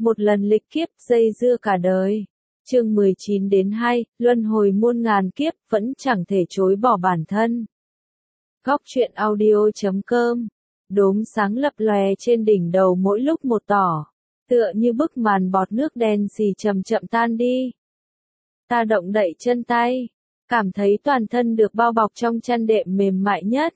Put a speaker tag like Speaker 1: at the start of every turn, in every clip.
Speaker 1: một lần lịch kiếp dây dưa cả đời. Chương 19-2, luân hồi muôn ngàn kiếp, vẫn chẳng thể chối bỏ bản thân. Góc truyện audio.com. Đốm sáng lập lòe trên đỉnh đầu mỗi lúc một tỏ, tựa như bức màn bọt nước đen xì chậm chậm tan đi. Ta động đậy chân tay, cảm thấy toàn thân được bao bọc trong chăn đệm mềm mại nhất.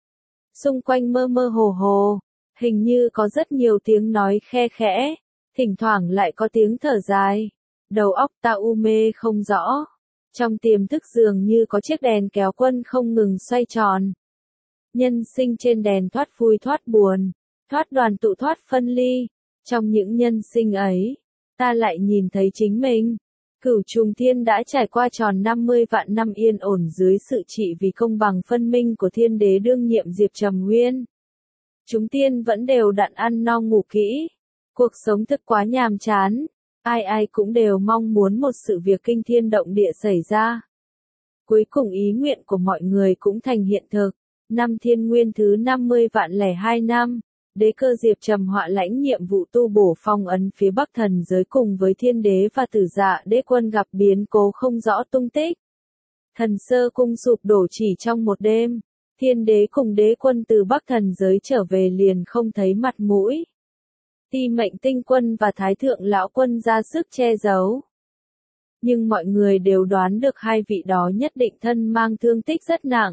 Speaker 1: Xung quanh mơ mơ hồ hồ, hình như có rất nhiều tiếng nói khe khẽ, thỉnh thoảng lại có tiếng thở dài. Đầu óc ta u mê không rõ. Trong tiềm thức dường như có chiếc đèn kéo quân không ngừng xoay tròn. Nhân sinh trên đèn thoát vui thoát buồn, thoát đoàn tụ thoát phân ly. Trong những nhân sinh ấy, ta lại nhìn thấy chính mình. Cửu Trùng Thiên đã trải qua tròn 50 vạn năm yên ổn dưới sự trị vì công bằng phân minh của Thiên Đế đương nhiệm Diệp Trầm Nguyên. Chúng tiên vẫn đều đặn ăn no ngủ kỹ. Cuộc sống thật quá nhàm chán. Ai ai cũng đều mong muốn một sự việc kinh thiên động địa xảy ra. Cuối cùng ý nguyện của mọi người cũng thành hiện thực. Năm Thiên Nguyên thứ 50 vạn lẻ 2 năm, Đế Cơ Diệp Trầm Họa lãnh nhiệm vụ tu bổ phong ấn phía Bắc thần giới cùng với Thiên Đế và Tử Dạ Đế Quân gặp biến cố không rõ tung tích. Thần Sơ Cung sụp đổ chỉ trong một đêm. Thiên Đế cùng Đế Quân từ Bắc thần giới trở về liền không thấy mặt mũi. Ti Mệnh Tinh Quân và Thái Thượng Lão Quân ra sức che giấu. Nhưng mọi người đều đoán được hai vị đó nhất định thân mang thương tích rất nặng.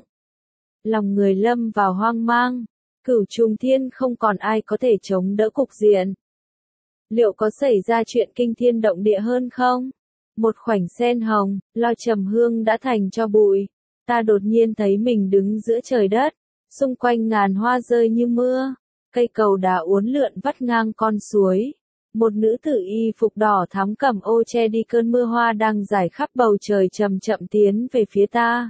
Speaker 1: Lòng người lâm vào hoang mang. Cửu Trùng Thiên không còn ai có thể chống đỡ cục diện. Liệu có xảy ra chuyện kinh thiên động địa hơn không? Một khoảnh sen hồng, lo trầm hương đã thành cho bụi. Ta đột nhiên thấy mình đứng giữa trời đất. Xung quanh ngàn hoa rơi như mưa. Cây cầu đá uốn lượn vắt ngang con suối. Một nữ tử y phục đỏ thắm cầm ô che đi cơn mưa hoa đang rải khắp bầu trời chậm chậm tiến về phía ta.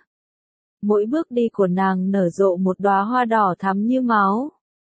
Speaker 1: Mỗi bước đi của nàng nở rộ một đóa hoa đỏ thắm như máu.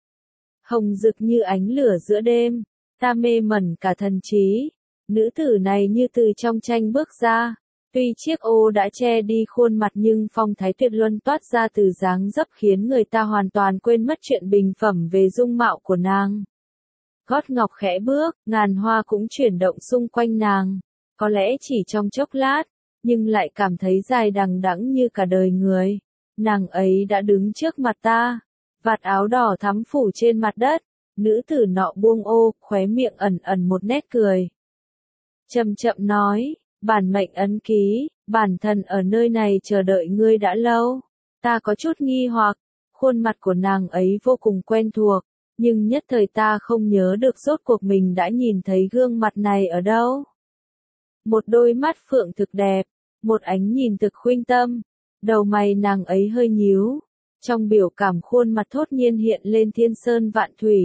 Speaker 1: Hồng rực như ánh lửa giữa đêm. Ta mê mẩn cả thần trí. Nữ tử này như từ trong tranh bước ra. Tuy chiếc ô đã che đi khuôn mặt nhưng phong thái tuyệt luân toát ra từ dáng dấp khiến người ta hoàn toàn quên mất chuyện bình phẩm về dung mạo của nàng. Gót ngọc khẽ bước, ngàn hoa cũng chuyển động xung quanh nàng. Có lẽ chỉ trong chốc lát, nhưng lại cảm thấy dài đằng đẵng như cả đời người. Nàng ấy đã đứng trước mặt ta, vạt áo đỏ thắm phủ trên mặt đất. Nữ tử nọ buông ô, khóe miệng ẩn ẩn một nét cười. Chậm chậm nói. Bản mệnh ấn ký, bản thân ở nơi này chờ đợi ngươi đã lâu. Ta có chút nghi hoặc, khuôn mặt của nàng ấy vô cùng quen thuộc, nhưng nhất thời ta không nhớ được rốt cuộc mình đã nhìn thấy gương mặt này ở đâu. Một đôi mắt phượng thực đẹp, một ánh nhìn thực khuynh tâm, đầu mày nàng ấy hơi nhíu, trong biểu cảm khuôn mặt thốt nhiên hiện lên thiên sơn vạn thủy.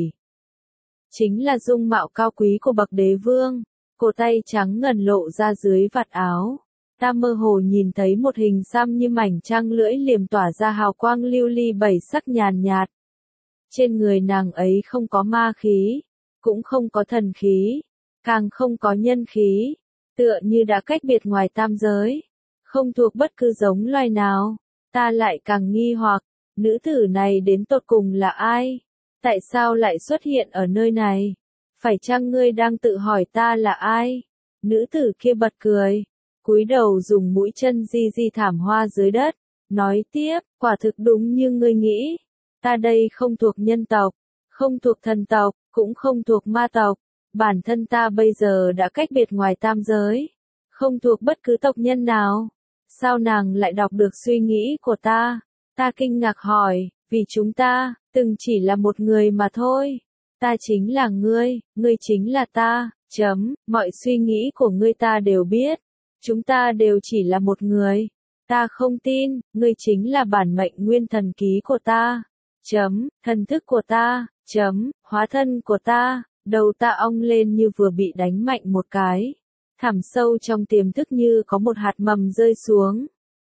Speaker 1: Chính là dung mạo cao quý của bậc đế vương. Cổ tay trắng ngần lộ ra dưới vạt áo. Ta mơ hồ nhìn thấy một hình xăm như mảnh trăng lưỡi liềm tỏa ra hào quang lưu ly bảy sắc nhàn nhạt. Trên người nàng ấy không có ma khí, cũng không có thần khí, càng không có nhân khí, tựa như đã cách biệt ngoài tam giới, không thuộc bất cứ giống loài nào. Ta lại càng nghi hoặc, nữ tử này đến tột cùng là ai? Tại sao lại xuất hiện ở nơi này? Phải chăng ngươi đang tự hỏi ta là ai? Nữ tử kia bật cười, cúi đầu dùng mũi chân di di thảm hoa dưới đất, nói tiếp, quả thực đúng như ngươi nghĩ. Ta đây không thuộc nhân tộc, không thuộc thần tộc, cũng không thuộc ma tộc. Bản thân ta bây giờ đã cách biệt ngoài tam giới, không thuộc bất cứ tộc nhân nào. Sao nàng lại đọc được suy nghĩ của ta? Ta kinh ngạc hỏi, vì chúng ta, từng chỉ là một người mà thôi. Ta chính là ngươi chính là ta, mọi suy nghĩ của ngươi ta đều biết. Chúng ta đều chỉ là một người. Ta không tin, ngươi chính là bản mệnh nguyên thần ký của ta. Thần thức của ta, hóa thân của ta. Đầu ta ong lên như vừa bị đánh mạnh một cái. Thẳm sâu trong tiềm thức như có một hạt mầm rơi xuống.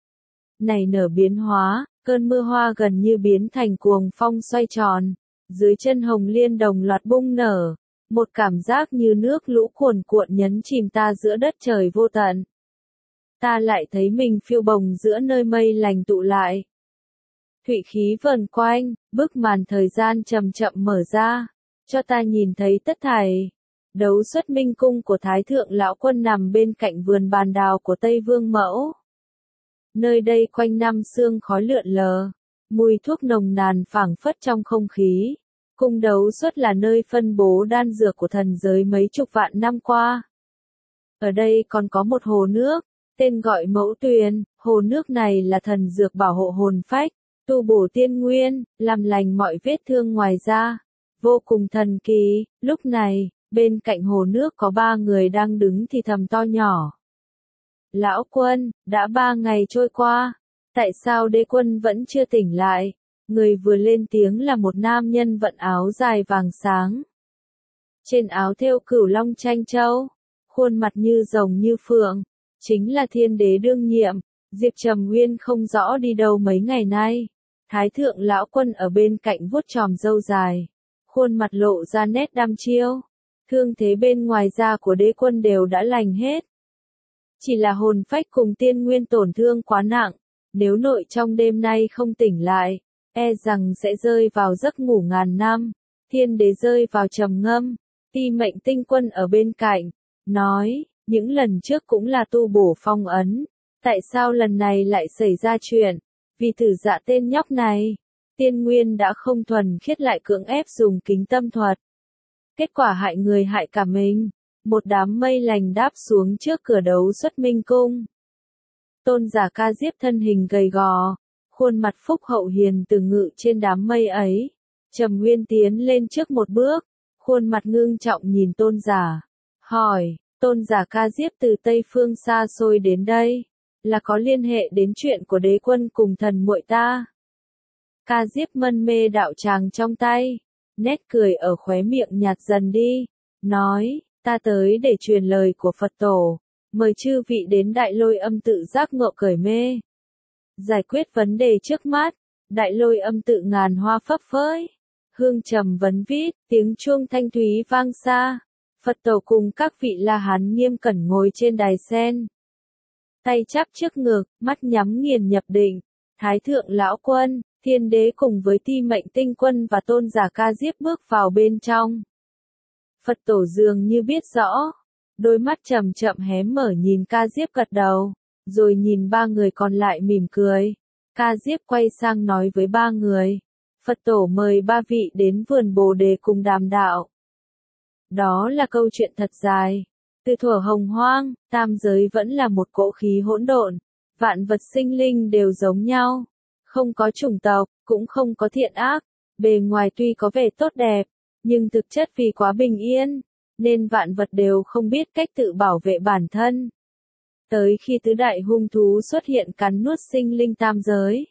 Speaker 1: Này nở biến hóa, cơn mưa hoa gần như biến thành cuồng phong xoay tròn. Dưới chân hồng liên đồng loạt bung nở, một cảm giác như nước lũ cuồn cuộn nhấn chìm ta giữa đất trời vô tận. Ta lại thấy mình phiêu bồng giữa nơi mây lành tụ lại. Thụy khí vờn quanh, bức màn thời gian chậm chậm mở ra, cho ta nhìn thấy tất thảy. Đấu Xuất Minh cung của Thái Thượng Lão Quân nằm bên cạnh vườn bàn đào của Tây Vương Mẫu. Nơi đây quanh năm sương khói lượn lờ, mùi thuốc nồng nàn phảng phất trong không khí. Cung Đấu Xuất là nơi phân bố đan dược của thần giới mấy chục vạn năm qua. Ở đây còn có một hồ nước, tên gọi Mẫu Tuyền, hồ nước này là thần dược bảo hộ hồn phách, tu bổ tiên nguyên, làm lành mọi vết thương ngoài da. Vô cùng thần kỳ, lúc này, bên cạnh hồ nước có 3 người đang đứng thì thầm to nhỏ. Lão Quân, đã 3 ngày trôi qua, tại sao đế quân vẫn chưa tỉnh lại? Người vừa lên tiếng là một nam nhân vận áo dài vàng sáng. Trên áo thêu cửu long tranh châu, khuôn mặt như rồng như phượng, chính là thiên đế đương nhiệm. Diệp Trầm Nguyên không rõ đi đâu mấy ngày nay. Thái Thượng Lão Quân ở bên cạnh vuốt chòm râu dài, khuôn mặt lộ ra nét đăm chiêu. Thương thế bên ngoài da của đế quân đều đã lành hết. Chỉ là hồn phách cùng tiên nguyên tổn thương quá nặng, nếu nội trong đêm nay không tỉnh lại, e rằng sẽ rơi vào giấc ngủ ngàn năm. Thiên đế rơi vào trầm ngâm, Ti Mệnh Tinh Quân ở bên cạnh, nói, những lần trước cũng là tu bổ phong ấn, tại sao lần này lại xảy ra chuyện? Vì Tử Dạ tên nhóc này, tiên nguyên đã không thuần khiết lại cưỡng ép dùng kính tâm thuật. Kết quả hại người hại cả mình, một đám mây lành đáp xuống trước cửa Đấu Xuất Minh cung. Tôn giả Ca Diếp thân hình gầy gò, khuôn mặt phúc hậu hiền từ ngự trên đám mây ấy. Trầm Nguyên tiến lên trước một bước, khuôn mặt ngưng trọng nhìn tôn giả, hỏi, tôn giả Ca Diếp từ Tây Phương xa xôi đến đây, là có liên hệ đến chuyện của đế quân cùng thần muội ta. Ca Diếp mân mê đạo tràng trong tay, nét cười ở khóe miệng nhạt dần đi, nói, ta tới để truyền lời của Phật tổ, mời chư vị đến Đại Lôi Âm tự giác ngộ cởi mê. Giải quyết vấn đề trước mắt, Đại Lôi Âm tự ngàn hoa phấp phới, hương trầm vấn vít, tiếng chuông thanh thúy vang xa. Phật tổ cùng các vị La Hán nghiêm cẩn ngồi trên đài sen. Tay chắp trước ngực, mắt nhắm nghiền nhập định. Thái Thượng Lão Quân, Thiên Đế cùng với Ti Mệnh Tinh Quân và tôn giả Ca Diếp bước vào bên trong. Phật tổ dường như biết rõ, đôi mắt chậm chậm hé mở nhìn Ca Diếp gật đầu, rồi nhìn 3 người còn lại mỉm cười. Ca Diếp quay sang nói với 3 người, Phật tổ mời 3 vị đến vườn Bồ Đề cùng đàm đạo. Đó là câu chuyện thật dài. Từ thuở hồng hoang, tam giới vẫn là một cỗ khí hỗn độn, vạn vật sinh linh đều giống nhau, không có chủng tộc, cũng không có thiện ác, bề ngoài tuy có vẻ tốt đẹp, nhưng thực chất vì quá bình yên, nên vạn vật đều không biết cách tự bảo vệ bản thân. Tới khi tứ đại hung thú xuất hiện cắn nuốt sinh linh tam giới,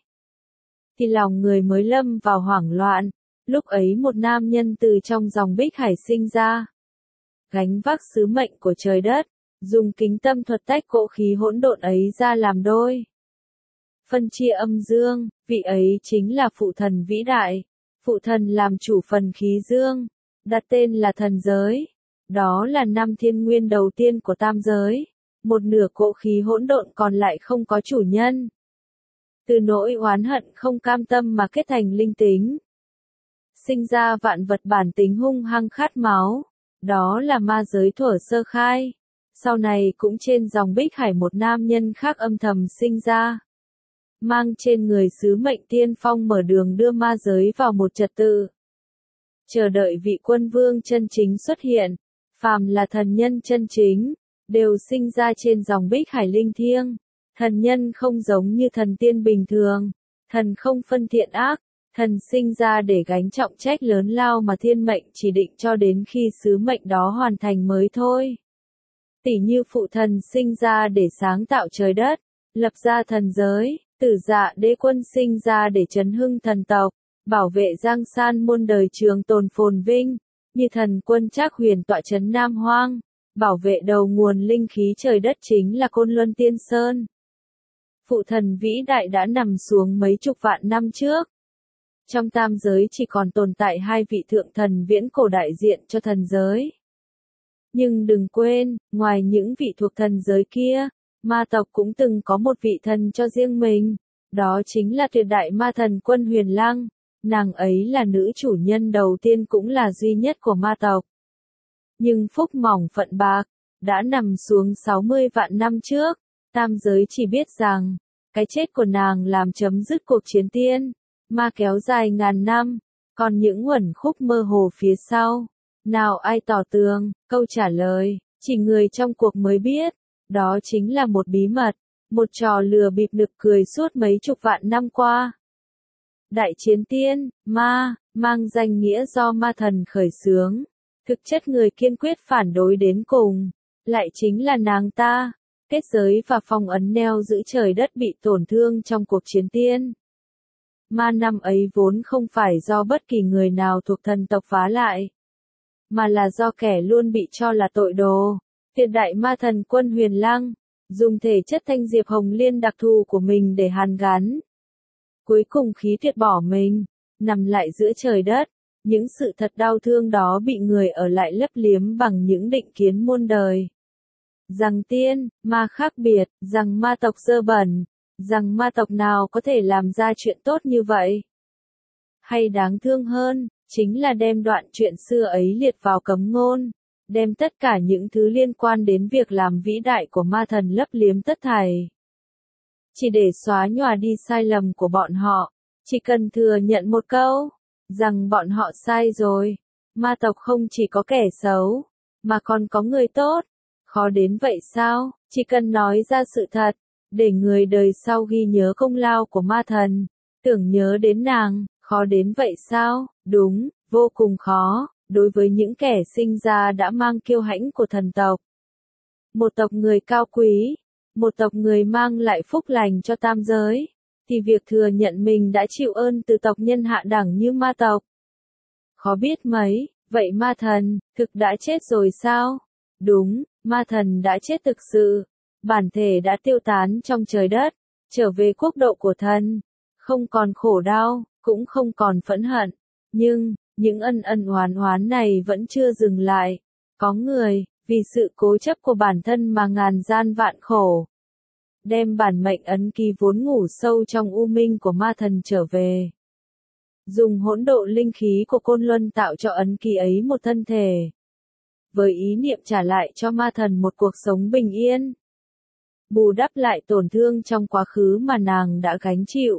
Speaker 1: thì lòng người mới lâm vào hoảng loạn. Lúc ấy một nam nhân từ trong dòng bích hải sinh ra, gánh vác sứ mệnh của trời đất, dùng kính tâm thuật tách cỗ khí hỗn độn ấy ra làm đôi. Phân chia âm dương, vị ấy chính là phụ thần vĩ đại. Phụ thần làm chủ phần khí dương, đặt tên là thần giới. Đó là 5 thiên nguyên đầu tiên của tam giới. Một nửa cỗ khí hỗn độn còn lại không có chủ nhân. Từ nỗi oán hận không cam tâm mà kết thành linh tính. Sinh ra vạn vật bản tính hung hăng khát máu. Đó là ma giới thuở sơ khai. Sau này cũng trên dòng bích hải một nam nhân khác âm thầm sinh ra. Mang trên người sứ mệnh tiên phong mở đường đưa ma giới vào một trật tự. Chờ đợi vị quân vương chân chính xuất hiện. Phàm là thần nhân chân chính, đều sinh ra trên dòng bích hải linh thiêng. Thần nhân không giống như thần tiên bình thường. Thần không phân thiện ác. Thần sinh ra để gánh trọng trách lớn lao mà thiên mệnh chỉ định cho đến khi sứ mệnh đó hoàn thành mới thôi. Tỉ như phụ thần sinh ra để sáng tạo trời đất, lập ra thần giới, Tử Dạ đế quân sinh ra để trấn hưng thần tộc, bảo vệ giang san muôn đời trường tồn phồn vinh, như thần quân Trác Huyền tọa trấn Nam Hoang, bảo vệ đầu nguồn linh khí trời đất chính là Côn Luân Tiên Sơn. Phụ thần vĩ đại đã nằm xuống mấy chục vạn năm trước. Trong tam giới chỉ còn tồn tại 2 vị thượng thần viễn cổ đại diện cho thần giới. Nhưng đừng quên, ngoài những vị thuộc thần giới kia, ma tộc cũng từng có một vị thần cho riêng mình. Đó chính là tuyệt đại ma thần Quân Huyền Lăng. Nàng ấy là nữ chủ nhân đầu tiên cũng là duy nhất của ma tộc. Nhưng phúc mỏng phận bạc, đã nằm xuống 60 vạn năm trước, tam giới chỉ biết rằng, cái chết của nàng làm chấm dứt cuộc chiến tiên, ma kéo dài ngàn năm, còn những uẩn khúc mơ hồ phía sau, nào ai tỏ tường, câu trả lời, chỉ người trong cuộc mới biết, đó chính là một bí mật, một trò lừa bịp nực cười suốt mấy chục vạn năm qua. Đại chiến tiên, ma, mang danh nghĩa do ma thần khởi xướng, thực chất người kiên quyết phản đối đến cùng, lại chính là nàng ta, kết giới và phong ấn neo giữ trời đất bị tổn thương trong cuộc chiến tiên. Ma năm ấy vốn không phải do bất kỳ người nào thuộc thần tộc phá lại, mà là do kẻ luôn bị cho là tội đồ, tuyệt đại ma thần Quân Huyền Lăng, dùng thể chất thanh diệp hồng liên đặc thù của mình để hàn gắn. Cuối cùng khí tuyệt bỏ mình, nằm lại giữa trời đất, những sự thật đau thương đó bị người ở lại lấp liếm bằng những định kiến muôn đời. Rằng tiên, ma khác biệt, rằng ma tộc dơ bẩn, rằng ma tộc nào có thể làm ra chuyện tốt như vậy. Hay đáng thương hơn, chính là đem đoạn chuyện xưa ấy liệt vào cấm ngôn, đem tất cả những thứ liên quan đến việc làm vĩ đại của ma thần lấp liếm tất thảy. Chỉ để xóa nhòa đi sai lầm của bọn họ, chỉ cần thừa nhận một câu, rằng bọn họ sai rồi, ma tộc không chỉ có kẻ xấu, mà còn có người tốt. Khó đến vậy sao, chỉ cần nói ra sự thật, để người đời sau ghi nhớ công lao của ma thần, tưởng nhớ đến nàng, khó đến vậy sao, đúng, vô cùng khó, đối với những kẻ sinh ra đã mang kiêu hãnh của thần tộc. Một tộc người cao quý, một tộc người mang lại phúc lành cho tam giới, thì việc thừa nhận mình đã chịu ơn từ tộc nhân hạ đẳng như ma tộc. Khó biết mấy, vậy ma thần, thực đã chết rồi sao? Đúng, ma thần đã chết thực sự, bản thể đã tiêu tán trong trời đất, trở về quốc độ của thần, không còn khổ đau, cũng không còn phẫn hận, nhưng, những ân ân oán oán này vẫn chưa dừng lại, có người, vì sự cố chấp của bản thân mà ngàn gian vạn khổ, đem bản mệnh ấn ký vốn ngủ sâu trong u minh của ma thần trở về. Dùng hỗn độ linh khí của Côn Luân tạo cho ấn ký ấy một thân thể, với ý niệm trả lại cho ma thần một cuộc sống bình yên, bù đắp lại tổn thương trong quá khứ mà nàng đã gánh chịu.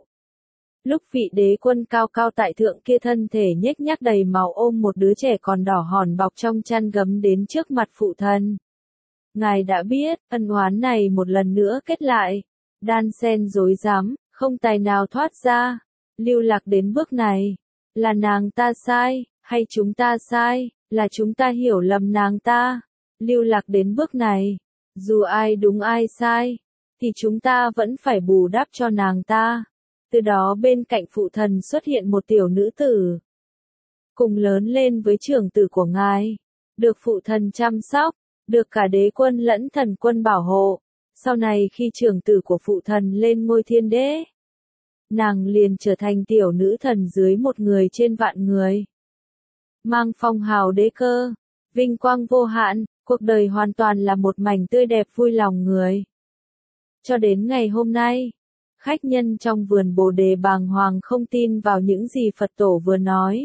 Speaker 1: Lúc vị đế quân cao cao tại thượng kia thân thể nhếch nhác đầy màu ôm một đứa trẻ còn đỏ hòn bọc trong chăn gấm đến trước mặt phụ thân. Ngài đã biết, ân oán này một lần nữa kết lại, đan xen rối rắm, không tài nào thoát ra. Lưu Lạc đến bước này, là nàng ta sai, hay chúng ta sai, là chúng ta hiểu lầm nàng ta. Lưu Lạc đến bước này, dù ai đúng ai sai, thì chúng ta vẫn phải bù đắp cho nàng ta. Từ đó bên cạnh phụ thần xuất hiện một tiểu nữ tử, cùng lớn lên với trưởng tử của ngài, được phụ thần chăm sóc, được cả đế quân lẫn thần quân bảo hộ. Sau này khi trưởng tử của phụ thần lên ngôi thiên đế, nàng liền trở thành tiểu nữ thần dưới một người trên vạn người, mang phong hào đế cơ, vinh quang vô hạn, cuộc đời hoàn toàn là một mảnh tươi đẹp vui lòng người. Cho đến ngày hôm nay, khách nhân trong vườn Bồ Đề bàng hoàng không tin vào những gì Phật tổ vừa nói.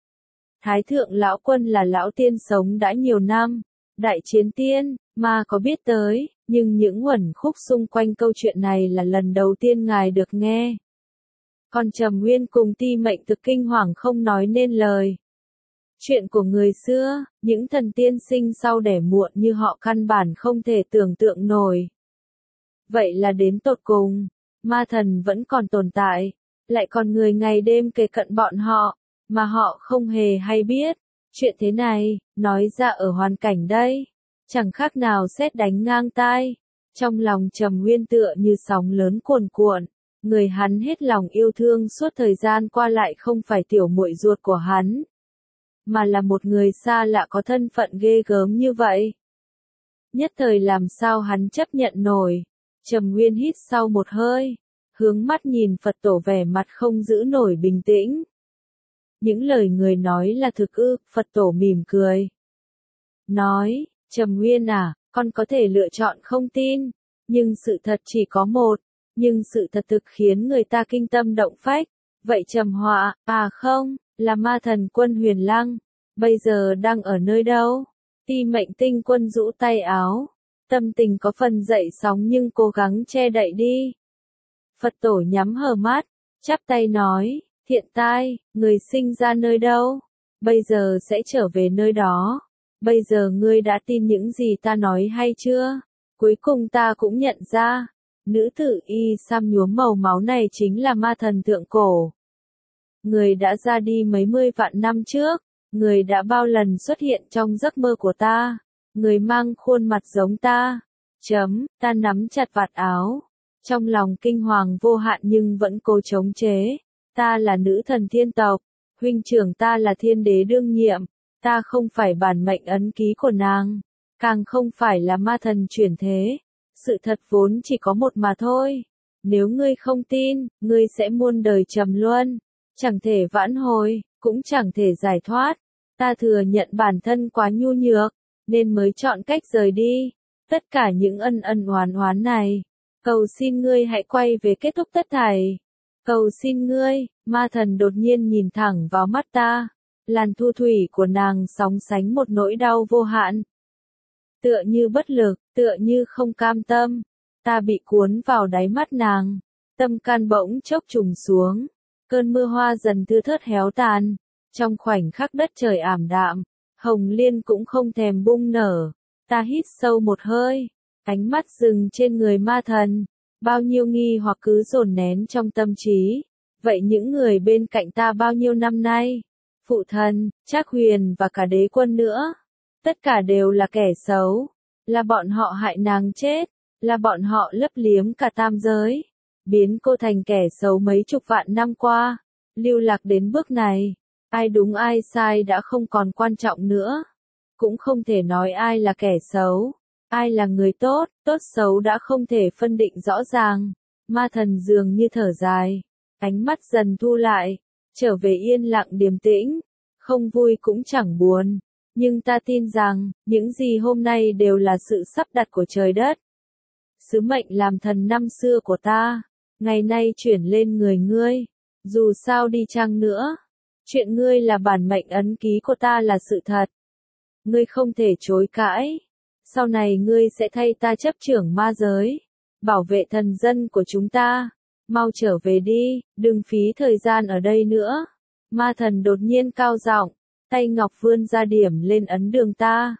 Speaker 1: Thái thượng lão quân là lão tiên sống đã nhiều năm, đại chiến tiên, ma có biết tới, nhưng những uẩn khúc xung quanh câu chuyện này là lần đầu tiên ngài được nghe. Còn Trầm Nguyên cùng Ti Mệnh thực kinh hoàng không nói nên lời. Chuyện của người xưa, những thần tiên sinh sau đẻ muộn như họ căn bản không thể tưởng tượng nổi. Vậy là đến tột cùng, ma thần vẫn còn tồn tại, lại còn người ngày đêm kề cận bọn họ, mà họ không hề hay biết. Chuyện thế này, nói ra ở hoàn cảnh đây, chẳng khác nào sét đánh ngang tai. Trong lòng Trầm Nguyên tựa như sóng lớn cuồn cuộn, người hắn hết lòng yêu thương suốt thời gian qua lại không phải tiểu muội ruột của hắn, mà là một người xa lạ có thân phận ghê gớm như vậy. Nhất thời làm sao hắn chấp nhận nổi. Trầm Nguyên hít sau một hơi, hướng mắt nhìn Phật tổ vẻ mặt không giữ nổi bình tĩnh. Những lời người nói là thực ư? Phật tổ mỉm cười. Nói, Trầm Nguyên à, con có thể lựa chọn không tin, nhưng sự thật chỉ có một, nhưng sự thật thực khiến người ta kinh tâm động phách. Vậy Trầm Họa, à không, là ma thần Quân Huyền Lăng, bây giờ đang ở nơi đâu? Ti Mệnh Tinh Quân rũ tay áo, tâm tình có phần dậy sóng nhưng cố gắng che đậy đi. Phật tổ nhắm hờ mắt, chắp tay nói, Thiện Tai, người sinh ra nơi đâu? Bây giờ sẽ trở về nơi đó. Bây giờ ngươi đã tin những gì ta nói hay chưa? Cuối cùng ta cũng nhận ra, nữ tử y sam nhuốm màu máu này chính là ma thần thượng cổ. Người đã ra đi mấy mươi vạn năm trước, người đã bao lần xuất hiện trong giấc mơ của ta, người mang khuôn mặt giống ta. Ta nắm chặt vạt áo, trong lòng kinh hoàng vô hạn nhưng vẫn cố chống chế. Ta là nữ thần thiên tộc, huynh trưởng ta là thiên đế đương nhiệm, ta không phải bản mệnh ấn ký của nàng, càng không phải là ma thần chuyển thế. Sự thật vốn chỉ có một mà thôi. Nếu ngươi không tin, ngươi sẽ muôn đời trầm luân, chẳng thể vãn hồi, cũng chẳng thể giải thoát. Ta thừa nhận bản thân quá nhu nhược, nên mới chọn cách rời đi. Tất cả những ân ân oán oán này, cầu xin ngươi hãy quay về kết thúc tất thảy. Cầu xin ngươi, ma thần đột nhiên nhìn thẳng vào mắt ta. Làn thu thủy của nàng sóng sánh một nỗi đau vô hạn. Tựa như bất lực, tựa như không cam tâm. Ta bị cuốn vào đáy mắt nàng. Tâm can bỗng chốc trùng xuống. Cơn mưa hoa dần thưa thớt héo tàn. Trong khoảnh khắc đất trời ảm đạm, hồng liên cũng không thèm bung nở. Ta hít sâu một hơi, ánh mắt dừng trên người ma thần. Bao nhiêu nghi hoặc cứ dồn nén trong tâm trí. Vậy những người bên cạnh ta bao nhiêu năm nay? Phụ thần, Trác Huyền và cả đế quân nữa. Tất cả đều là kẻ xấu. Là bọn họ hại nàng chết. Là bọn họ lấp liếm cả tam giới. Biến cô thành kẻ xấu mấy chục vạn năm qua. Lưu lạc đến bước này. Ai đúng ai sai đã không còn quan trọng nữa. Cũng không thể nói ai là kẻ xấu. Ai là người tốt, tốt xấu đã không thể phân định rõ ràng. Ma thần dường như thở dài. Ánh mắt dần thu lại. Trở về yên lặng điềm tĩnh. Không vui cũng chẳng buồn. Nhưng ta tin rằng, những gì hôm nay đều là sự sắp đặt của trời đất. Sứ mệnh làm thần năm xưa của ta, ngày nay chuyển lên người ngươi. Dù sao đi chăng nữa, chuyện ngươi là bản mệnh ấn ký của ta là sự thật. Ngươi không thể chối cãi. Sau này ngươi sẽ thay ta chấp trưởng ma giới, bảo vệ thần dân của chúng ta. Mau trở về đi, đừng phí thời gian ở đây nữa. Ma thần đột nhiên cao giọng, tay ngọc vươn ra điểm lên ấn đường ta.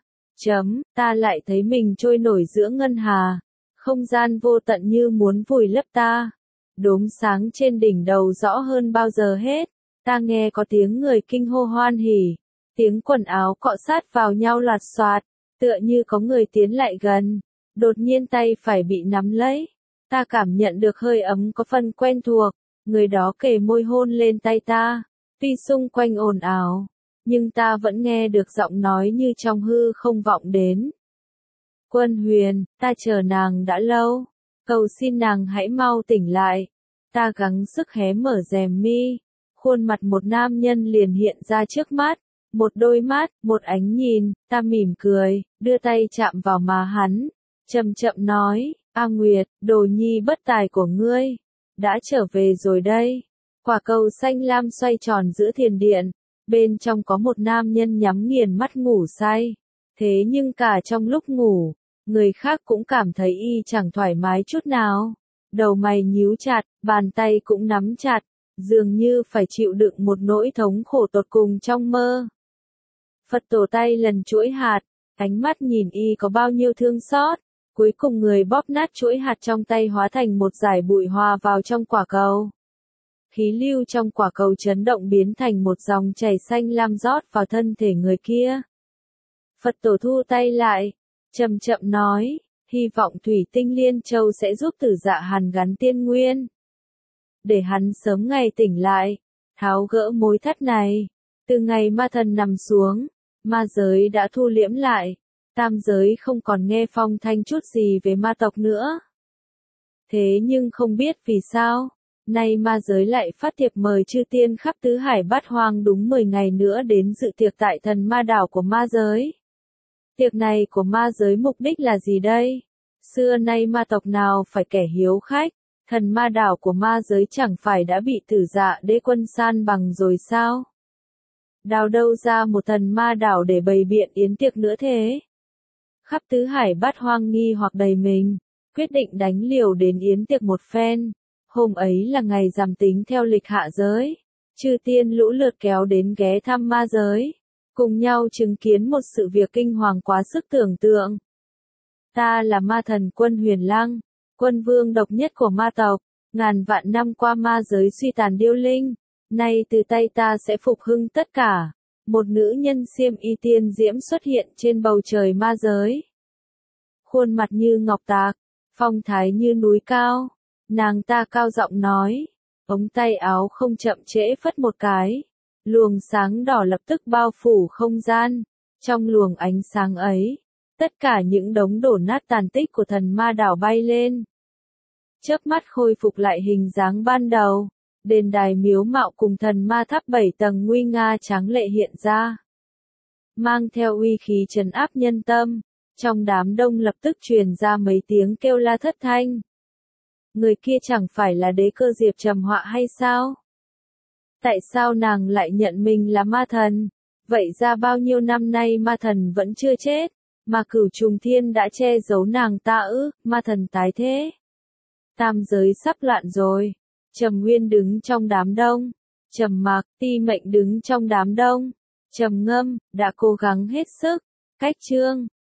Speaker 1: Ta lại thấy mình trôi nổi giữa ngân hà. Không gian vô tận như muốn vùi lấp ta. Đốm sáng trên đỉnh đầu rõ hơn bao giờ hết. Ta nghe có tiếng người kinh hô hoan hỉ. Tiếng quần áo cọ sát vào nhau loạt soạt. Tựa như có người tiến lại gần. Đột nhiên tay phải bị nắm lấy. Ta cảm nhận được hơi ấm có phần quen thuộc. Người đó kề môi hôn lên tay ta. Tuy xung quanh ồn ào, nhưng ta vẫn nghe được giọng nói như trong hư không vọng đến. Quân Huyền, ta chờ nàng đã lâu. Cầu xin nàng hãy mau tỉnh lại. Ta gắng sức hé mở rèm mi. Khuôn mặt một nam nhân liền hiện ra trước mắt. Một đôi mắt, một ánh nhìn, ta mỉm cười, đưa tay chạm vào má hắn. Chậm chậm nói, A Nguyệt, đồ nhi bất tài của ngươi, đã trở về rồi đây. Quả cầu xanh lam xoay tròn giữa thiền điện, bên trong có một nam nhân nhắm nghiền mắt ngủ say. Thế nhưng cả trong lúc ngủ, người khác cũng cảm thấy y chẳng thoải mái chút nào. Đầu mày nhíu chặt, bàn tay cũng nắm chặt, dường như phải chịu đựng một nỗi thống khổ tột cùng trong mơ. Phật tổ tay lần chuỗi hạt, ánh mắt nhìn y có bao nhiêu thương xót. Cuối cùng người bóp nát chuỗi hạt trong tay hóa thành một dải bụi hòa vào trong quả cầu. Khí lưu trong quả cầu chấn động biến thành một dòng chảy xanh lam rót vào thân thể người kia. Phật tổ thu tay lại, chậm chậm nói, hy vọng thủy tinh liên châu sẽ giúp Tử Dạ hàn gắn tiên nguyên. Để hắn sớm ngày tỉnh lại, tháo gỡ mối thắt này. Từ ngày ma thần nằm xuống, ma giới đã thu liễm lại. Tam giới không còn nghe phong thanh chút gì về ma tộc nữa. Thế nhưng không biết vì sao, nay ma giới lại phát thiệp mời chư tiên khắp tứ hải bát hoang đúng 10 ngày nữa đến dự tiệc tại thần ma đảo của ma giới. Tiệc này của ma giới mục đích là gì đây? Xưa nay ma tộc nào phải kẻ hiếu khách, thần ma đảo của ma giới chẳng phải đã bị Tử Dạ đế quân san bằng rồi sao? Đào đâu ra một thần ma đảo để bày biện yến tiệc nữa thế? Khắp tứ hải bát hoang nghi hoặc đầy mình, quyết định đánh liều đến yến tiệc một phen. Hôm ấy là ngày rằm tính theo lịch hạ giới, chư tiên lũ lượt kéo đến ghé thăm ma giới, cùng nhau chứng kiến một sự việc kinh hoàng quá sức tưởng tượng. Ta là ma thần Quân Huyền Lăng, quân vương độc nhất của ma tộc, ngàn vạn năm qua ma giới suy tàn điêu linh, nay từ tay ta sẽ phục hưng tất cả. Một nữ nhân xiêm y tiên diễm xuất hiện trên bầu trời ma giới. Khuôn mặt như ngọc tạc, phong thái như núi cao, nàng ta cao giọng nói, ống tay áo không chậm trễ phất một cái, luồng sáng đỏ lập tức bao phủ không gian, trong luồng ánh sáng ấy, tất cả những đống đổ nát tàn tích của thần ma đảo bay lên. Chớp mắt khôi phục lại hình dáng ban đầu, đền đài miếu mạo cùng thần ma tháp 7 tầng nguy nga tráng lệ hiện ra. Mang theo uy khí trấn áp nhân tâm, trong đám đông lập tức truyền ra mấy tiếng kêu la thất thanh. Người kia chẳng phải là đế cơ Diệp Trầm Họa hay sao? Tại sao nàng lại nhận mình là ma thần? Vậy ra bao nhiêu năm nay ma thần vẫn chưa chết, mà Cửu Trùng Thiên đã che giấu nàng ta ư? Ma thần tái thế. Tam giới sắp loạn rồi. Trầm Nguyên đứng trong đám đông, Trầm Mặc, Ti Mệnh đứng trong đám đông, Trầm Ngâm đã cố gắng hết sức, cách chương